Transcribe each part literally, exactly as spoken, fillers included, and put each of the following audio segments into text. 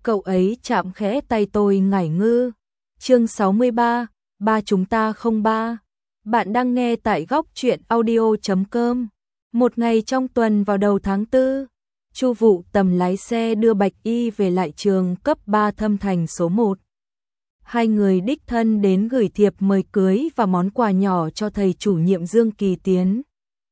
Cậu ấy chạm khẽ tay tôi ngải ngư. Chương sáu mươi ba, ba chúng ta không ba. Bạn đang nghe tại góc truyện audio chấm com. Một ngày trong tuần vào đầu tháng tư, Chu Vụ Tầm lái xe đưa Bạch Y về lại trường cấp ba Thâm Thành số một. Hai người đích thân đến gửi thiệp mời cưới và món quà nhỏ cho thầy chủ nhiệm Dương Kỳ Tiến.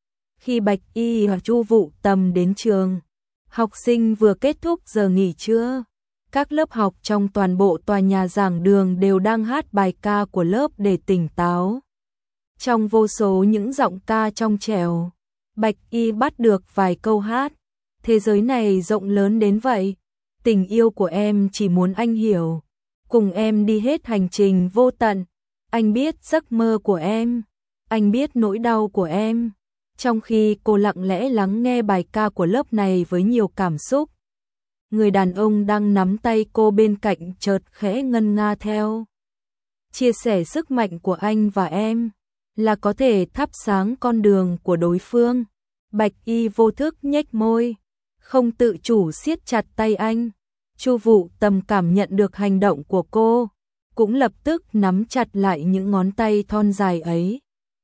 Khi Bạch Y và Chu Vụ Tầm đến trường, học sinh vừa kết thúc giờ nghỉ trưa. Các lớp học trong toàn bộ tòa nhà giảng đường đều đang hát bài ca của lớp để tỉnh táo. Trong vô số những giọng ca trong trẻo, Bạch Y bắt được vài câu hát. Thế giới này rộng lớn đến vậy, tình yêu của em chỉ muốn anh hiểu, cùng em đi hết hành trình vô tận. Anh biết giấc mơ của em, anh biết nỗi đau của em. Trong khi cô lặng lẽ lắng nghe bài ca của lớp này với nhiều cảm xúc, người đàn ông đang nắm tay cô bên cạnh chợt khẽ ngân nga theo. Chia sẻ sức mạnh của anh và em là có thể thắp sáng con đường của đối phương. Bạch Y vô thức nhếch môi, không tự chủ siết chặt tay anh. Chu Vụ Tầm cảm nhận được hành động của cô, cũng lập tức nắm chặt lại những ngón tay thon dài ấy.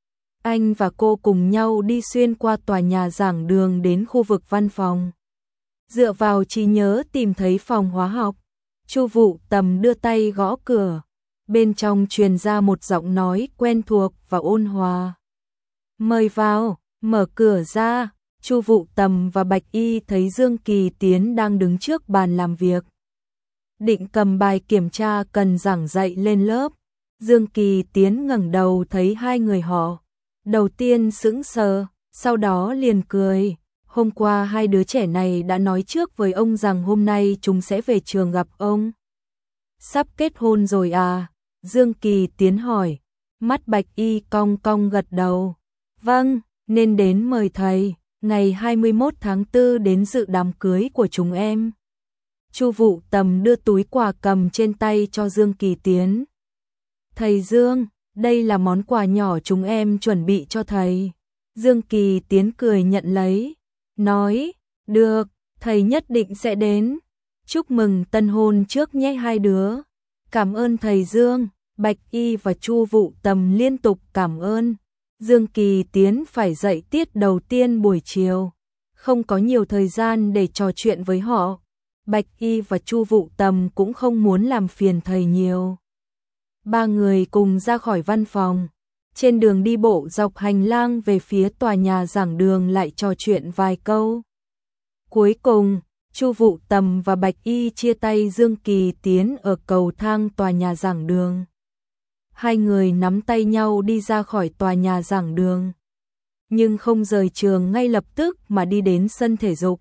Anh và cô cùng nhau đi xuyên qua tòa nhà giảng đường đến khu vực văn phòng. Dựa vào trí nhớ tìm thấy phòng hóa học, Chu Vụ Tầm đưa tay gõ cửa. Bên trong truyền ra một giọng nói quen thuộc và ôn hòa. Mời vào. Mở cửa ra, Chu Vụ Tầm và Bạch Y thấy Dương Kỳ Tiến đang đứng trước bàn làm việc. Định cầm bài kiểm tra cần giảng dạy lên lớp. Dương Kỳ Tiến ngẩng đầu thấy hai người họ. Đầu tiên sững sờ, sau đó liền cười. Hôm qua hai đứa trẻ này đã nói trước với ông rằng hôm nay chúng sẽ về trường gặp ông. Sắp kết hôn rồi à? Dương Kỳ Tiến hỏi. Mắt Bạch Y cong cong gật đầu. Vâng, nên đến mời thầy, ngày hai mươi mốt tháng tư đến dự đám cưới của chúng em. Chu Vụ Tầm đưa túi quà cầm trên tay cho Dương Kỳ Tiến. Thầy Dương, đây là món quà nhỏ chúng em chuẩn bị cho thầy. Dương Kỳ Tiến cười nhận lấy, nói, được, thầy nhất định sẽ đến. Chúc mừng tân hôn trước nhé hai đứa. Cảm ơn thầy Dương. Bạch Y và Chu Vụ Tầm liên tục cảm ơn. Dương Kỳ Tiến phải dạy tiết đầu tiên buổi chiều, không có nhiều thời gian để trò chuyện với họ. Bạch Y và Chu Vụ Tầm cũng không muốn làm phiền thầy nhiều. Ba người cùng ra khỏi văn phòng. Trên đường đi bộ dọc hành lang về phía tòa nhà giảng đường lại trò chuyện vài câu. Cuối cùng, Chu Vụ Tầm và Bạch Y chia tay Dương Kỳ Tiến ở cầu thang tòa nhà giảng đường. Hai người nắm tay nhau đi ra khỏi tòa nhà giảng đường, nhưng không rời trường ngay lập tức mà đi đến sân thể dục.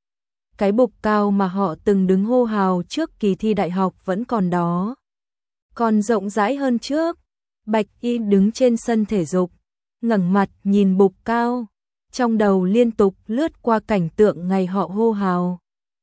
Cái bục cao mà họ từng đứng hô hào trước kỳ thi đại học vẫn còn đó, còn rộng rãi hơn trước. Bạch Y đứng trên sân thể dục, ngẩng mặt nhìn bục cao, trong đầu liên tục lướt qua cảnh tượng ngày họ hô hào.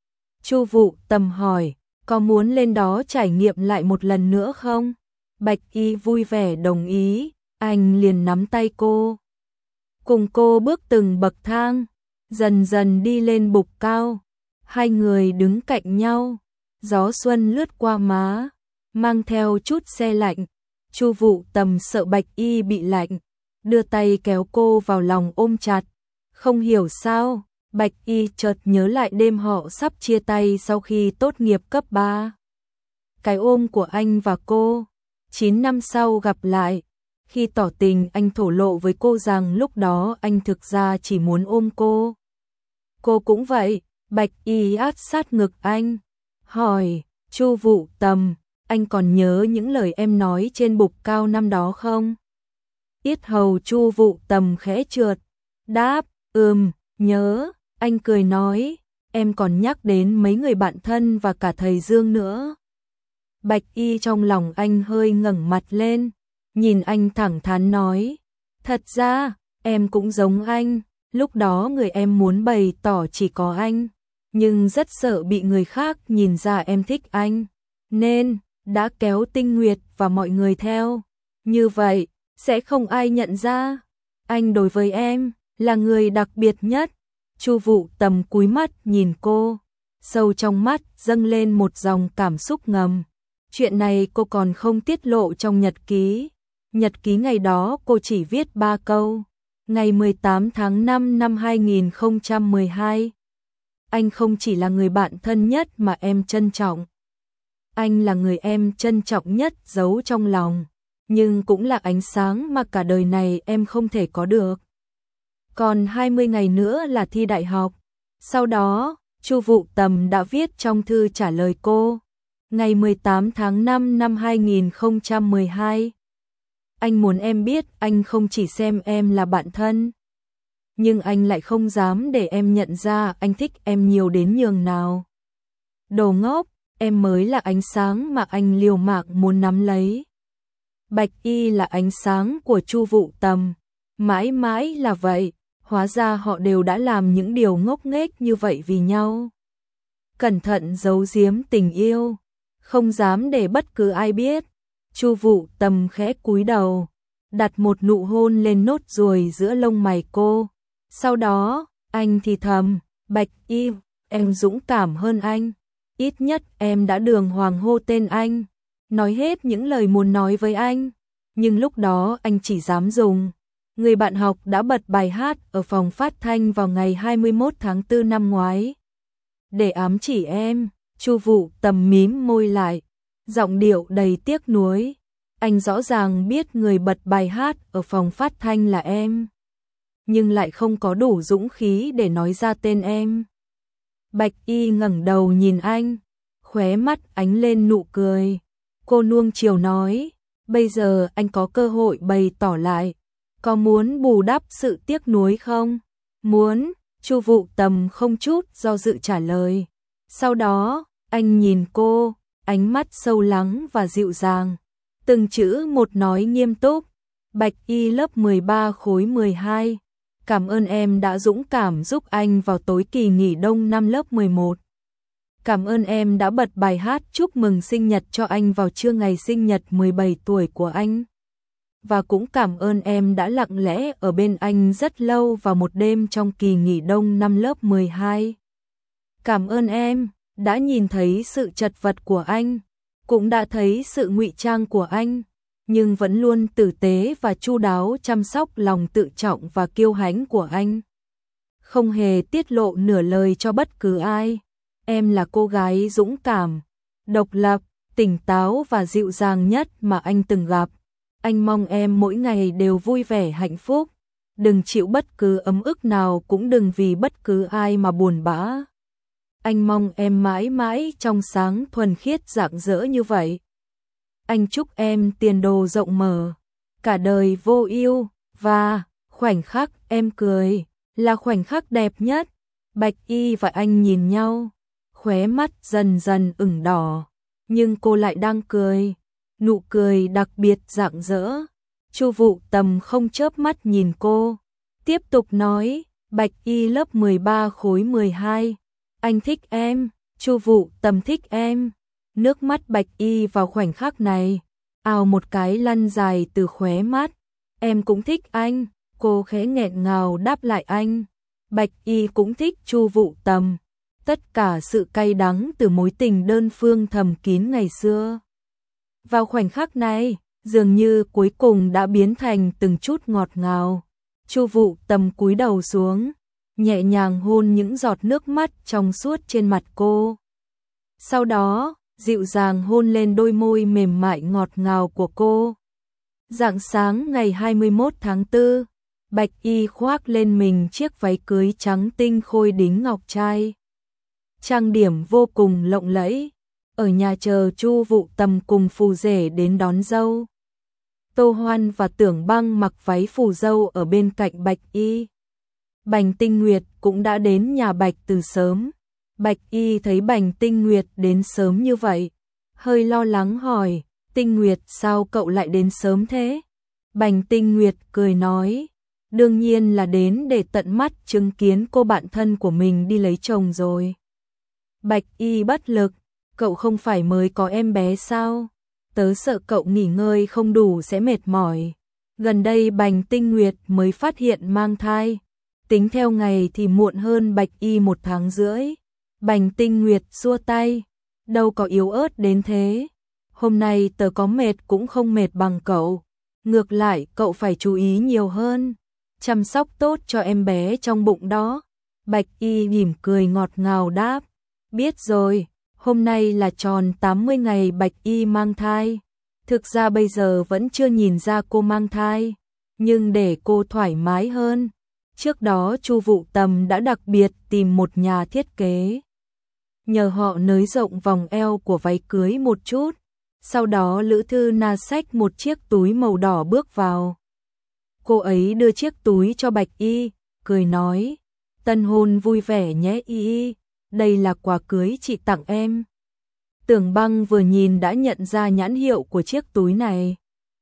Chu Vụ Tầm hỏi, có muốn lên đó trải nghiệm lại một lần nữa không? Bạch Y vui vẻ đồng ý, anh liền nắm tay cô. Cùng cô bước từng bậc thang, dần dần đi lên bục cao. Hai người đứng cạnh nhau, gió xuân lướt qua má, mang theo chút se lạnh. Chu Vụ Tầm sợ Bạch Y bị lạnh, đưa tay kéo cô vào lòng ôm chặt. Không hiểu sao, Bạch Y chợt nhớ lại đêm họ sắp chia tay sau khi tốt nghiệp cấp ba. Cái ôm của anh và cô. Chín năm sau gặp lại, khi tỏ tình anh thổ lộ với cô rằng lúc đó anh thực ra chỉ muốn ôm cô. Cô cũng vậy. Bạch Y áp sát ngực anh, hỏi, Chu Vụ Tầm, anh còn nhớ những lời em nói trên bục cao năm đó không? Yết hầu Chu Vụ Tầm khẽ trượt, đáp, ừm, nhớ. Anh cười nói, em còn nhắc đến mấy người bạn thân và cả thầy Dương nữa. Bạch Y trong lòng anh hơi ngẩng mặt lên, nhìn anh thẳng thắn nói, thật ra, em cũng giống anh, lúc đó người em muốn bày tỏ chỉ có anh, nhưng rất sợ bị người khác nhìn ra em thích anh, nên đã kéo Tinh Nguyệt và mọi người theo. Như vậy, sẽ không ai nhận ra, anh đối với em, là người đặc biệt nhất. Chu Vụ Tầm cúi mắt nhìn cô, sâu trong mắt dâng lên một dòng cảm xúc ngầm. Chuyện này cô còn không tiết lộ trong nhật ký. Nhật ký ngày đó cô chỉ viết ba câu. Ngày mười tám tháng năm năm hai nghìn không trăm mười hai. Anh không chỉ là người bạn thân nhất mà em trân trọng. Anh là người em trân trọng nhất giấu trong lòng. Nhưng cũng là ánh sáng mà cả đời này em không thể có được. Còn hai mươi ngày nữa là thi đại học. Sau đó, Chu Vũ Tầm đã viết trong thư trả lời cô. Ngày mười tám tháng năm năm hai nghìn không trăm mười hai. Anh muốn em biết anh không chỉ xem em là bạn thân. Nhưng anh lại không dám để em nhận ra anh thích em nhiều đến nhường nào. Đồ ngốc, em mới là ánh sáng mà anh liều mạng muốn nắm lấy. Bạch Y là ánh sáng của Chu Vũ Tầm. Mãi mãi là vậy, hóa ra họ đều đã làm những điều ngốc nghếch như vậy vì nhau. Cẩn thận giấu giếm tình yêu, không dám để bất cứ ai biết. Chu Vũ Tầm khẽ cúi đầu, đặt một nụ hôn lên nốt ruồi giữa lông mày cô. Sau đó, anh thì thầm, Bạch Y, em dũng cảm hơn anh. Ít nhất em đã đường hoàng hô tên anh, nói hết những lời muốn nói với anh. Nhưng lúc đó anh chỉ dám dùng. Người bạn học đã bật bài hát ở phòng phát thanh vào ngày hai mươi mốt tháng tư năm ngoái. Để ám chỉ em, Chu Vũ Tầm mím môi lại, giọng điệu đầy tiếc nuối. Anh rõ ràng biết người bật bài hát ở phòng phát thanh là em, nhưng lại không có đủ dũng khí để nói ra tên em. Bạch Y ngẩng đầu nhìn anh, khóe mắt ánh lên nụ cười. Cô nuông chiều nói, bây giờ anh có cơ hội bày tỏ lại. Có muốn bù đắp sự tiếc nuối không? Muốn, Chu Vũ Tầm không chút do dự trả lời. Sau đó, anh nhìn cô, ánh mắt sâu lắng và dịu dàng. Từng chữ một nói nghiêm túc. Bạch Y lớp mười ba khối mười hai. Cảm ơn em đã dũng cảm giúp anh vào tối kỳ nghỉ đông năm lớp mười một. Cảm ơn em đã bật bài hát chúc mừng sinh nhật cho anh vào trưa ngày sinh nhật mười bảy tuổi của anh. Và cũng cảm ơn em đã lặng lẽ ở bên anh rất lâu vào một đêm trong kỳ nghỉ đông năm lớp mười hai. Cảm ơn em đã nhìn thấy sự chật vật của anh, cũng đã thấy sự ngụy trang của anh, nhưng vẫn luôn tử tế và chu đáo chăm sóc lòng tự trọng và kiêu hãnh của anh. Không hề tiết lộ nửa lời cho bất cứ ai. Em là cô gái dũng cảm, độc lập, tỉnh táo và dịu dàng nhất mà anh từng gặp. Anh mong em mỗi ngày đều vui vẻ hạnh phúc. Đừng chịu bất cứ ấm ức nào, cũng đừng vì bất cứ ai mà buồn bã. Anh mong em mãi mãi trong sáng thuần khiết rạng rỡ như vậy. Anh chúc em tiền đồ rộng mở, cả đời vô ưu, và khoảnh khắc em cười là khoảnh khắc đẹp nhất. Bạch Y và anh nhìn nhau, khóe mắt dần dần ửng đỏ, nhưng cô lại đang cười, nụ cười đặc biệt rạng rỡ. Chu Vũ Tầm không chớp mắt nhìn cô, tiếp tục nói, Bạch Y lớp mười ba khối mười hai, anh thích em, Chu Vũ Tầm thích em. Nước mắt Bạch Y vào khoảnh khắc này, ào một cái lăn dài từ khóe mắt. Em cũng thích anh, cô khẽ nghẹn ngào đáp lại anh. Bạch Y cũng thích Chu Vũ Tầm. Tất cả sự cay đắng từ mối tình đơn phương thầm kín ngày xưa, vào khoảnh khắc này, dường như cuối cùng đã biến thành từng chút ngọt ngào. Chu Vũ Tầm cúi đầu xuống, nhẹ nhàng hôn những giọt nước mắt trong suốt trên mặt cô. Sau đó, dịu dàng hôn lên đôi môi mềm mại ngọt ngào của cô. Rạng sáng ngày hai mươi mốt tháng tư, Bạch Y khoác lên mình chiếc váy cưới trắng tinh khôi đính ngọc trai, trang điểm vô cùng lộng lẫy. Ở nhà chờ Chu Vũ Tầm cùng phù rể đến đón dâu. Tô Hoan và Tưởng Băng mặc váy phù dâu ở bên cạnh Bạch Y. Bành Tinh Nguyệt cũng đã đến nhà Bạch từ sớm. Bạch Y thấy Bành Tinh Nguyệt đến sớm như vậy, hơi lo lắng hỏi, Tinh Nguyệt sao cậu lại đến sớm thế? Bành Tinh Nguyệt cười nói, đương nhiên là đến để tận mắt chứng kiến cô bạn thân của mình đi lấy chồng rồi. Bạch Y bất lực, cậu không phải mới có em bé sao? Tớ sợ cậu nghỉ ngơi không đủ sẽ mệt mỏi. Gần đây Bành Tinh Nguyệt mới phát hiện mang thai, tính theo ngày thì muộn hơn Bạch Y một tháng rưỡi. Bành Tinh Nguyệt xua tay, đâu có yếu ớt đến thế. Hôm nay tớ có mệt cũng không mệt bằng cậu. Ngược lại cậu phải chú ý nhiều hơn, chăm sóc tốt cho em bé trong bụng đó. Bạch Y mỉm cười ngọt ngào đáp, biết rồi. Hôm nay là tròn tám mươi ngày Bạch Y mang thai. Thực ra bây giờ vẫn chưa nhìn ra cô mang thai, nhưng để cô thoải mái hơn, trước đó Chu Vũ Tầm đã đặc biệt tìm một nhà thiết kế, nhờ họ nới rộng vòng eo của váy cưới một chút. Sau đó Lữ Thư Na xách một chiếc túi màu đỏ bước vào. Cô ấy đưa chiếc túi cho Bạch Y, cười nói, tân hôn vui vẻ nhé Y Y, đây là quà cưới chị tặng em. Tưởng Băng vừa nhìn đã nhận ra nhãn hiệu của chiếc túi này.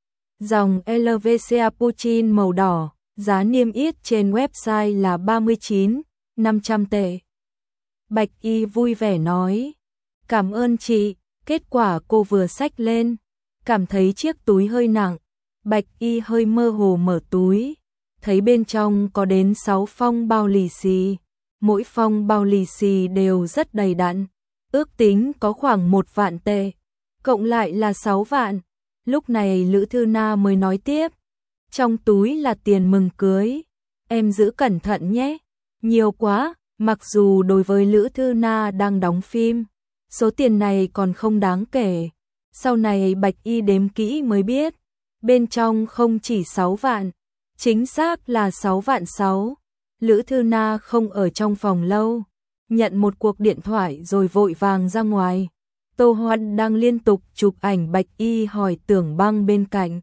Dòng Helvetia Puccin màu đỏ, giá niêm yết trên website là ba mươi chín nghìn năm trăm tệ. Bạch Y vui vẻ nói, cảm ơn chị. Kết quả cô vừa xách lên, cảm thấy chiếc túi hơi nặng. Bạch Y hơi mơ hồ mở túi, thấy bên trong có đến sáu phong bao lì xì. Mỗi phong bao lì xì đều rất đầy đặn, ước tính có khoảng một vạn tệ, cộng lại là sáu vạn. Lúc này Lữ Thư Na mới nói tiếp, trong túi là tiền mừng cưới, em giữ cẩn thận nhé. Nhiều quá, mặc dù đối với Lữ Thư Na đang đóng phim, số tiền này còn không đáng kể. Sau này Bạch Y đếm kỹ mới biết, bên trong không chỉ sáu vạn, chính xác là sáu vạn sáu. Lữ Thư Na không ở trong phòng lâu, nhận một cuộc điện thoại rồi vội vàng ra ngoài. Tô Hoan đang liên tục chụp ảnh Bạch Y hỏi Tưởng Băng bên cạnh,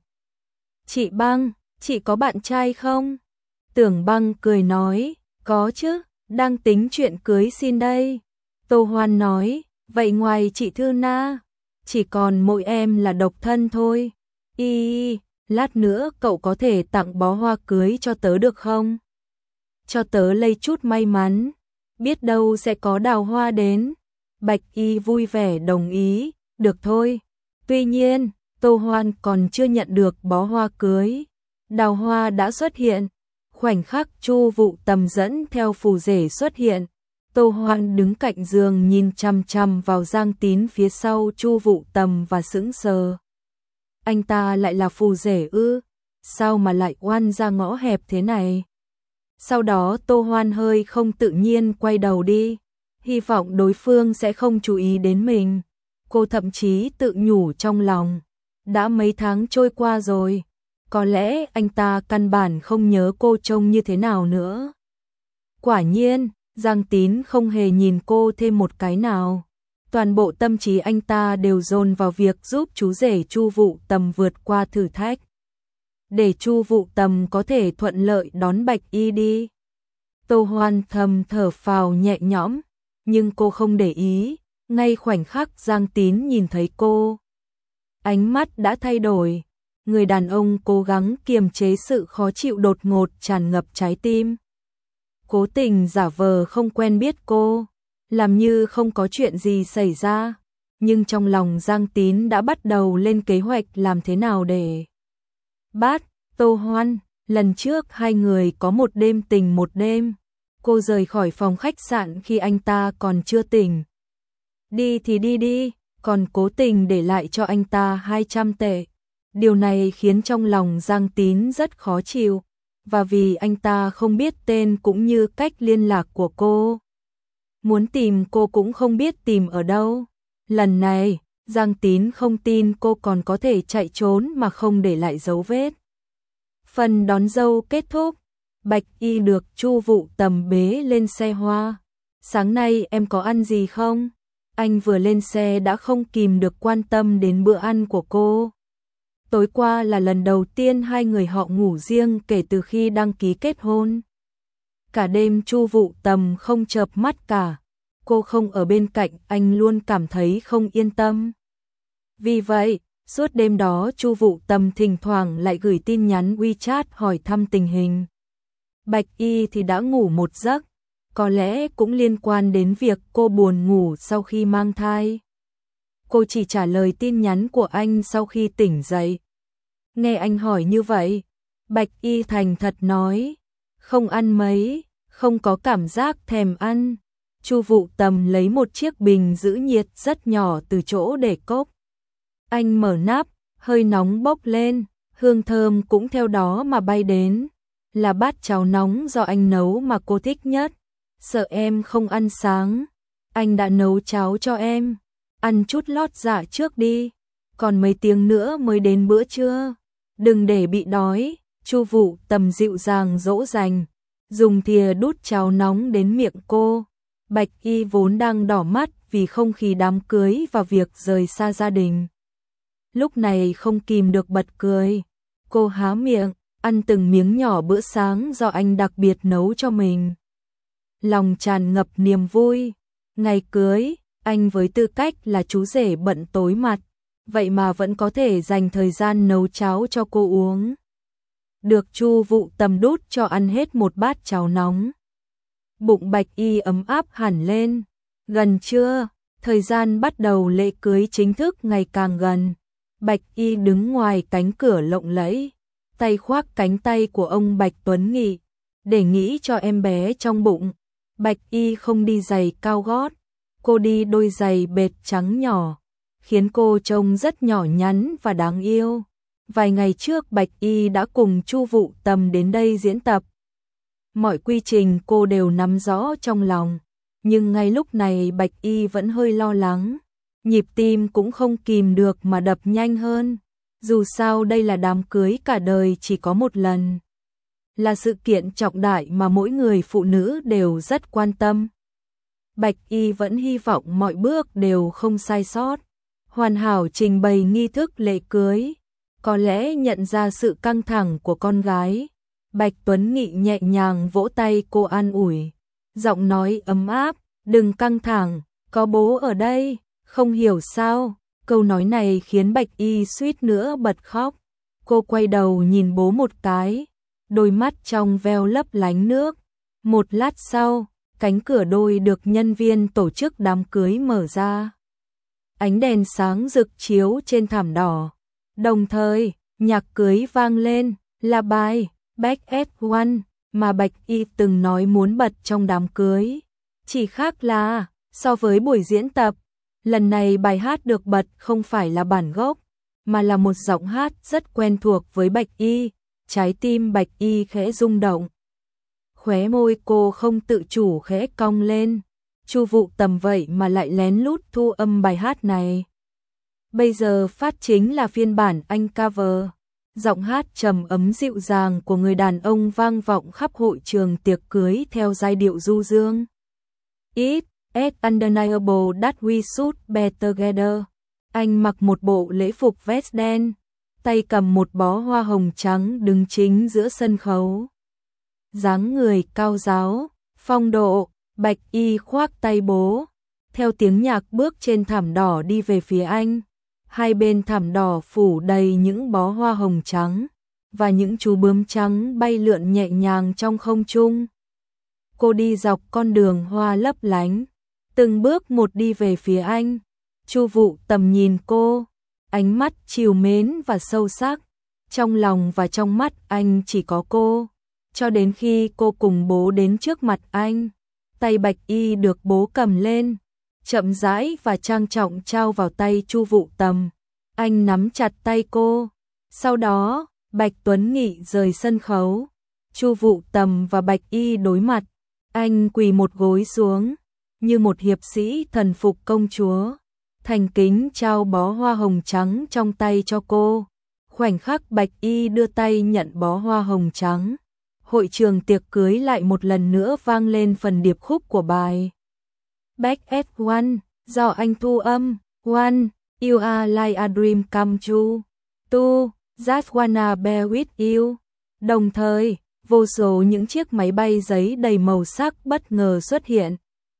chị Băng, chị có bạn trai không? Tưởng Băng cười nói, có chứ, đang tính chuyện cưới xin đây. Tô Hoan nói, vậy ngoài chị Thư Na, chỉ còn mỗi em là độc thân thôi. Y, lát nữa cậu có thể tặng bó hoa cưới cho tớ được không? Cho tớ lây chút may mắn, biết đâu sẽ có đào hoa đến. Bạch Y vui vẻ đồng ý, được thôi. Tuy nhiên, Tô Hoan còn chưa nhận được bó hoa cưới, đào hoa đã xuất hiện. Khoảnh khắc Chu Vũ Tầm dẫn theo phù rể xuất hiện, Tô Hoan đứng cạnh giường nhìn chằm chằm vào Giang Tín phía sau Chu Vũ Tầm và sững sờ. Anh ta lại là phù rể ư? Sao mà lại oan ra ngõ hẹp thế này? Sau đó Tô Hoan hơi không tự nhiên quay đầu đi, hy vọng đối phương sẽ không chú ý đến mình. Cô thậm chí tự nhủ trong lòng, đã mấy tháng trôi qua rồi, có lẽ anh ta căn bản không nhớ cô trông như thế nào nữa. Quả nhiên, Giang Tín không hề nhìn cô thêm một cái nào. Toàn bộ tâm trí anh ta đều dồn vào việc giúp chú rể Chu Vũ Tầm vượt qua thử thách, để Chu Vũ Tầm có thể thuận lợi đón Bạch Y đi. Tô Hoan thầm thở phào nhẹ nhõm, nhưng cô không để ý, ngay khoảnh khắc Giang Tín nhìn thấy cô, ánh mắt đã thay đổi. Người đàn ông cố gắng kiềm chế sự khó chịu đột ngột tràn ngập trái tim, cố tình giả vờ không quen biết cô, làm như không có chuyện gì xảy ra. Nhưng trong lòng Giang Tín đã bắt đầu lên kế hoạch làm thế nào để bắt Tô Hoan. Lần trước hai người có một đêm tình một đêm, cô rời khỏi phòng khách sạn khi anh ta còn chưa tỉnh. Đi thì đi đi, còn cố tình để lại cho anh ta hai trăm tệ. Điều này khiến trong lòng Giang Tín rất khó chịu, và vì anh ta không biết tên cũng như cách liên lạc của cô, muốn tìm cô cũng không biết tìm ở đâu. Lần này, Giang Tín không tin cô còn có thể chạy trốn mà không để lại dấu vết. Phần đón dâu kết thúc, Bạch Y được Chu Vũ Tầm bế lên xe hoa. Sáng nay em có ăn gì không? Anh vừa lên xe đã không kìm được quan tâm đến bữa ăn của cô. Tối qua là lần đầu tiên hai người họ ngủ riêng kể từ khi đăng ký kết hôn. Cả đêm Chu Vũ Tầm không chợp mắt cả. Cô không ở bên cạnh anh luôn cảm thấy không yên tâm. Vì vậy, suốt đêm đó Chu Vũ Tầm thỉnh thoảng lại gửi tin nhắn WeChat hỏi thăm tình hình. Bạch Y thì đã ngủ một giấc, có lẽ cũng liên quan đến việc cô buồn ngủ sau khi mang thai. Cô chỉ trả lời tin nhắn của anh sau khi tỉnh dậy. Nghe anh hỏi như vậy, Bạch Y thành thật nói, không ăn mấy, không có cảm giác thèm ăn. Chu Vụ Tầm lấy một chiếc bình giữ nhiệt rất nhỏ từ chỗ để cốc. Anh mở nắp, hơi nóng bốc lên, hương thơm cũng theo đó mà bay đến. Là bát cháo nóng do anh nấu mà cô thích nhất. Sợ em không ăn sáng, anh đã nấu cháo cho em. Ăn chút lót dạ trước đi, còn mấy tiếng nữa mới đến bữa trưa. Đừng để bị đói. Chu Vụ Tầm dịu dàng dỗ dành, dùng thìa đút cháo nóng đến miệng cô. Bạch Y vốn đang đỏ mắt vì không khí đám cưới và việc rời xa gia đình. Lúc này không kìm được bật cười. Cô há miệng, ăn từng miếng nhỏ bữa sáng do anh đặc biệt nấu cho mình. Lòng tràn ngập niềm vui. Ngày cưới, anh với tư cách là chú rể bận tối mặt, vậy mà vẫn có thể dành thời gian nấu cháo cho cô uống. Được Chu Vụ Tầm đút cho ăn hết một bát cháo nóng. Bụng Bạch Y ấm áp hẳn lên. Gần trưa, thời gian bắt đầu lễ cưới chính thức ngày càng gần. Bạch Y đứng ngoài cánh cửa lộng lẫy, tay khoác cánh tay của ông Bạch Tuấn Nghị, để nghĩ cho em bé trong bụng. Bạch Y không đi giày cao gót, cô đi đôi giày bệt trắng nhỏ, khiến cô trông rất nhỏ nhắn và đáng yêu. Vài ngày trước Bạch Y đã cùng Chu Vụ Tầm đến đây diễn tập. Mọi quy trình cô đều nắm rõ trong lòng, nhưng ngay lúc này Bạch Y vẫn hơi lo lắng. Nhịp tim cũng không kìm được mà đập nhanh hơn. Dù sao đây là đám cưới cả đời chỉ có một lần. Là sự kiện trọng đại mà mỗi người phụ nữ đều rất quan tâm. Bạch Y vẫn hy vọng mọi bước đều không sai sót, hoàn hảo trình bày nghi thức lễ cưới. Có lẽ nhận ra sự căng thẳng của con gái, Bạch Tuấn Nghị nhẹ nhàng vỗ tay cô an ủi, giọng nói ấm áp, đừng căng thẳng, có bố ở đây. Không hiểu sao, câu nói này khiến Bạch Y suýt nữa bật khóc. Cô quay đầu nhìn bố một cái, đôi mắt trong veo lấp lánh nước. Một lát sau, cánh cửa đôi được nhân viên tổ chức đám cưới mở ra. Ánh đèn sáng rực chiếu trên thảm đỏ. Đồng thời, nhạc cưới vang lên, là bài Back at One mà Bạch Y từng nói muốn bật trong đám cưới. Chỉ khác là, so với buổi diễn tập, lần này bài hát được bật không phải là bản gốc, mà là một giọng hát rất quen thuộc với Bạch Y. Trái tim Bạch Y khẽ rung động. Khóe môi cô không tự chủ khẽ cong lên. Chu Vụ Tầm vậy mà lại lén lút thu âm bài hát này. Bây giờ phát chính là phiên bản anh cover. Giọng hát trầm ấm dịu dàng của người đàn ông vang vọng khắp hội trường tiệc cưới theo giai điệu du dương. It is undeniable that we should be together. Anh mặc một bộ lễ phục vest đen, tay cầm một bó hoa hồng trắng đứng chính giữa sân khấu. Dáng người cao ráo, phong độ, Bạch Y khoác tay bố, theo tiếng nhạc bước trên thảm đỏ đi về phía anh. Hai bên thảm đỏ phủ đầy những bó hoa hồng trắng, và những chú bướm trắng bay lượn nhẹ nhàng trong không trung. Cô đi dọc con đường hoa lấp lánh, từng bước một đi về phía anh. Chu Vụ Tầm nhìn cô, ánh mắt trìu mến và sâu sắc. Trong lòng và trong mắt anh chỉ có cô. Cho đến khi cô cùng bố đến trước mặt anh, tay Bạch Y được bố cầm lên, chậm rãi và trang trọng trao vào tay Chu Vụ Tầm. Anh nắm chặt tay cô. Sau đó, Bạch Tuấn Nghị rời sân khấu. Chu Vụ Tầm và Bạch Y đối mặt. Anh quỳ một gối xuống, như một hiệp sĩ thần phục công chúa, thành kính trao bó hoa hồng trắng trong tay cho cô. Khoảnh khắc Bạch Y đưa tay nhận bó hoa hồng trắng, hội trường tiệc cưới lại một lần nữa vang lên phần điệp khúc của bài Back at One do anh thu âm. One, you are like a dream come true. Two, just wanna be with you. Đồng thời, vô số những chiếc máy bay giấy đầy màu sắc bất ngờ xuất hiện,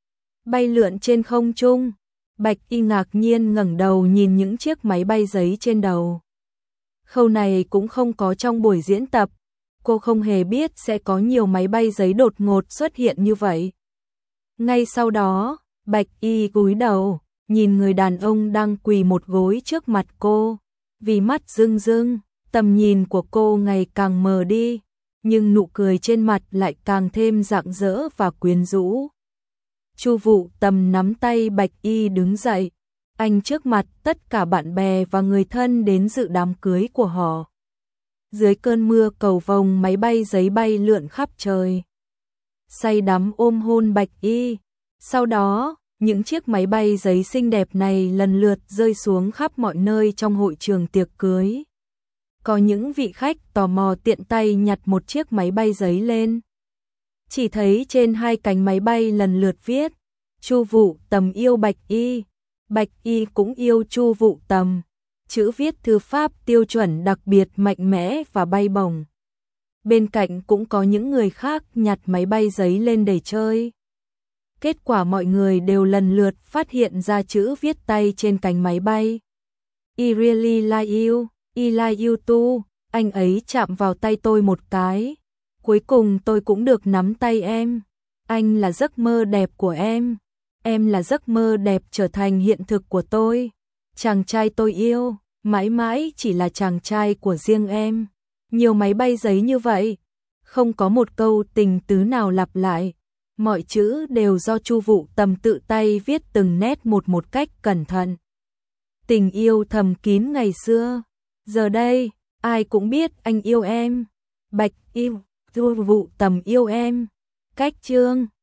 bay lượn trên không trung. Bạch Y ngạc nhiên ngẩng đầu nhìn những chiếc máy bay giấy trên đầu. Khâu này cũng không có trong buổi diễn tập. Cô không hề biết sẽ có nhiều máy bay giấy đột ngột xuất hiện như vậy. Ngay sau đó, Bạch Y cúi đầu, nhìn người đàn ông đang quỳ một gối trước mặt cô. Vì mắt rưng rưng, tầm nhìn của cô ngày càng mờ đi, nhưng nụ cười trên mặt lại càng thêm rạng rỡ và quyến rũ. Chu Vũ Tầm nắm tay Bạch Y đứng dậy, anh trước mặt tất cả bạn bè và người thân đến dự đám cưới của họ. Dưới cơn mưa cầu vồng, máy bay giấy bay lượn khắp trời. Say đắm ôm hôn Bạch Y. Sau đó, những chiếc máy bay giấy xinh đẹp này lần lượt rơi xuống khắp mọi nơi trong hội trường tiệc cưới. Có những vị khách tò mò tiện tay nhặt một chiếc máy bay giấy lên. Chỉ thấy trên hai cánh máy bay lần lượt viết: Chu Vũ Tầm yêu Bạch Y, Bạch Y cũng yêu Chu Vũ Tầm. Chữ viết thư pháp tiêu chuẩn đặc biệt mạnh mẽ và bay bổng. Bên cạnh cũng có những người khác nhặt máy bay giấy lên để chơi. Kết quả mọi người đều lần lượt phát hiện ra chữ viết tay trên cánh máy bay. I really like you, I like you too. Anh ấy chạm vào tay tôi một cái. Cuối cùng tôi cũng được nắm tay em. Anh là giấc mơ đẹp của em. Em là giấc mơ đẹp trở thành hiện thực của tôi. Chàng trai tôi yêu, mãi mãi chỉ là chàng trai của riêng em. Nhiều máy bay giấy như vậy, không có một câu tình tứ nào lặp lại. Mọi chữ đều do Chu Vũ Tầm tự tay viết từng nét một một cách cẩn thận. Tình yêu thầm kín ngày xưa, giờ đây, ai cũng biết anh yêu em. Bạch Y, Chu Vũ Tầm yêu em. Cách chương